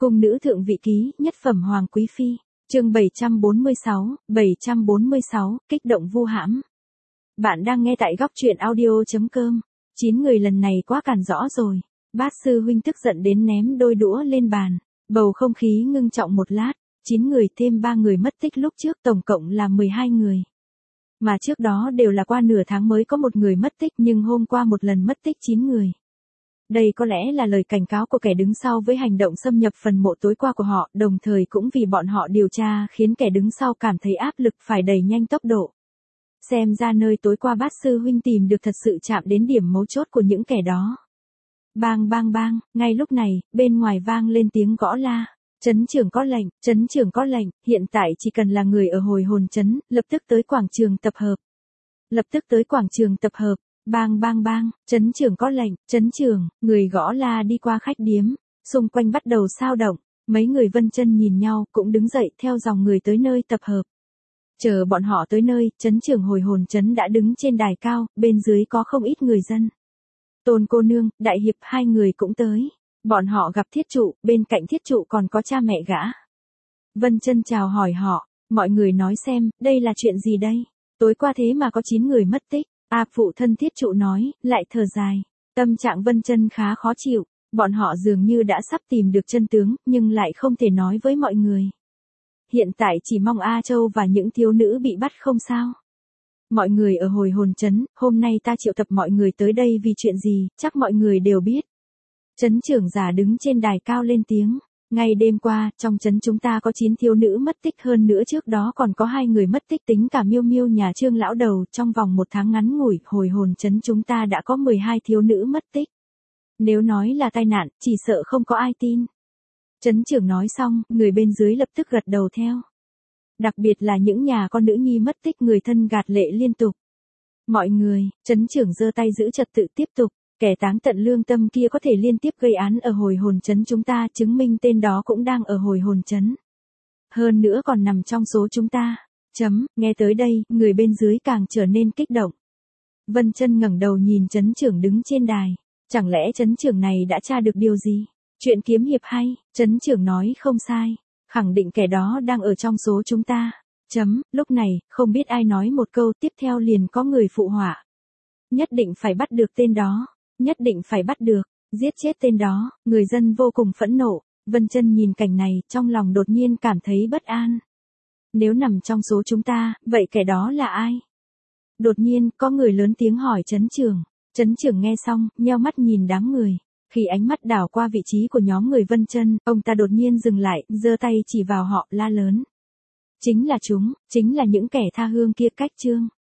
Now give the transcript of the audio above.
Cung nữ thượng vị ký, nhất phẩm hoàng quý phi. Chương 746, kích động vu hãm. Bạn đang nghe tại góc truyện audio.com. 9 người lần này quá càn rõ rồi. Bát sư huynh tức giận đến ném đôi đũa lên bàn. Bầu không khí ngưng trọng một lát. 9 người thêm 3 người mất tích lúc trước, tổng cộng là 12 người. Mà trước đó đều là qua nửa tháng mới có một người mất tích, nhưng hôm qua một lần mất tích 9 người. Đây có lẽ là lời cảnh cáo của kẻ đứng sau với hành động xâm nhập phần mộ tối qua của họ, đồng thời cũng vì bọn họ điều tra khiến kẻ đứng sau cảm thấy áp lực phải đẩy nhanh tốc độ. Xem ra nơi tối qua Bát sư huynh tìm được thật sự chạm đến điểm mấu chốt của những kẻ đó. Bang bang bang, ngay lúc này, bên ngoài vang lên tiếng gõ la. Trấn trưởng có lệnh, trấn trưởng có lệnh, hiện tại chỉ cần là người ở hồi hồn trấn, lập tức tới quảng trường tập hợp. Lập tức tới quảng trường tập hợp. Bang bang bang, trấn trưởng có lệnh, trấn trưởng, người gõ la đi qua khách điếm, xung quanh bắt đầu xao động, mấy người Vân Chân nhìn nhau, cũng đứng dậy theo dòng người tới nơi tập hợp. Chờ bọn họ tới nơi, trấn trưởng hồi hồn trấn đã đứng trên đài cao, bên dưới có không ít người dân. Tôn cô nương, đại hiệp, hai người cũng tới. Bọn họ gặp thiết trụ, bên cạnh thiết trụ còn có cha mẹ gã. Vân Chân chào hỏi họ, mọi người nói xem, đây là chuyện gì đây? Tối qua thế mà có 9 người mất tích. Phụ thân thiết trụ nói, lại thở dài. Tâm trạng Vân Chân khá khó chịu, bọn họ dường như đã sắp tìm được chân tướng, nhưng lại không thể nói với mọi người. Hiện tại chỉ mong A Châu và những thiếu nữ bị bắt không sao. Mọi người ở hồi hồn trấn, hôm nay ta triệu tập mọi người tới đây vì chuyện gì, chắc mọi người đều biết. Trấn trưởng già đứng trên đài cao lên tiếng. Ngay đêm qua, trong trấn chúng ta có 9 thiếu nữ mất tích, hơn nữa trước đó còn có 2 người mất tích, tính cả Miêu Miêu nhà Trương lão đầu, trong vòng 1 tháng ngắn ngủi, hồi hồn trấn chúng ta đã có 12 thiếu nữ mất tích. Nếu nói là tai nạn, chỉ sợ không có ai tin. Trấn trưởng nói xong, người bên dưới lập tức gật đầu theo. Đặc biệt là những nhà con nữ nhi mất tích, người thân gạt lệ liên tục. Mọi người, trấn trưởng giơ tay giữ trật tự tiếp tục. Kẻ táng tận lương tâm kia có thể liên tiếp gây án ở hồi hồn trấn chúng ta, chứng minh tên đó cũng đang ở hồi hồn trấn. Hơn nữa còn nằm trong số chúng ta. Nghe tới đây, người bên dưới càng trở nên kích động. Vân Chân ngẩng đầu nhìn trấn trưởng đứng trên đài. Chẳng lẽ trấn trưởng này đã tra được điều gì? Chuyện kiếm hiệp hay, trấn trưởng nói không sai. Khẳng định kẻ đó đang ở trong số chúng ta. Lúc này, không biết ai nói một câu, tiếp theo liền có người phụ họa. Nhất định phải bắt được tên đó. Nhất định phải bắt được, giết chết tên đó, người dân vô cùng phẫn nộ. Vân Chân nhìn cảnh này, trong lòng đột nhiên cảm thấy bất an. Nếu nằm trong số chúng ta, vậy kẻ đó là ai? Đột nhiên, có người lớn tiếng hỏi trấn trưởng. Trấn trưởng nghe xong, nheo mắt nhìn đám người. Khi ánh mắt đảo qua vị trí của nhóm người Vân Chân, ông ta đột nhiên dừng lại, giơ tay chỉ vào họ, la lớn. Chính là chúng, chính là những kẻ tha hương kia, cách Trương.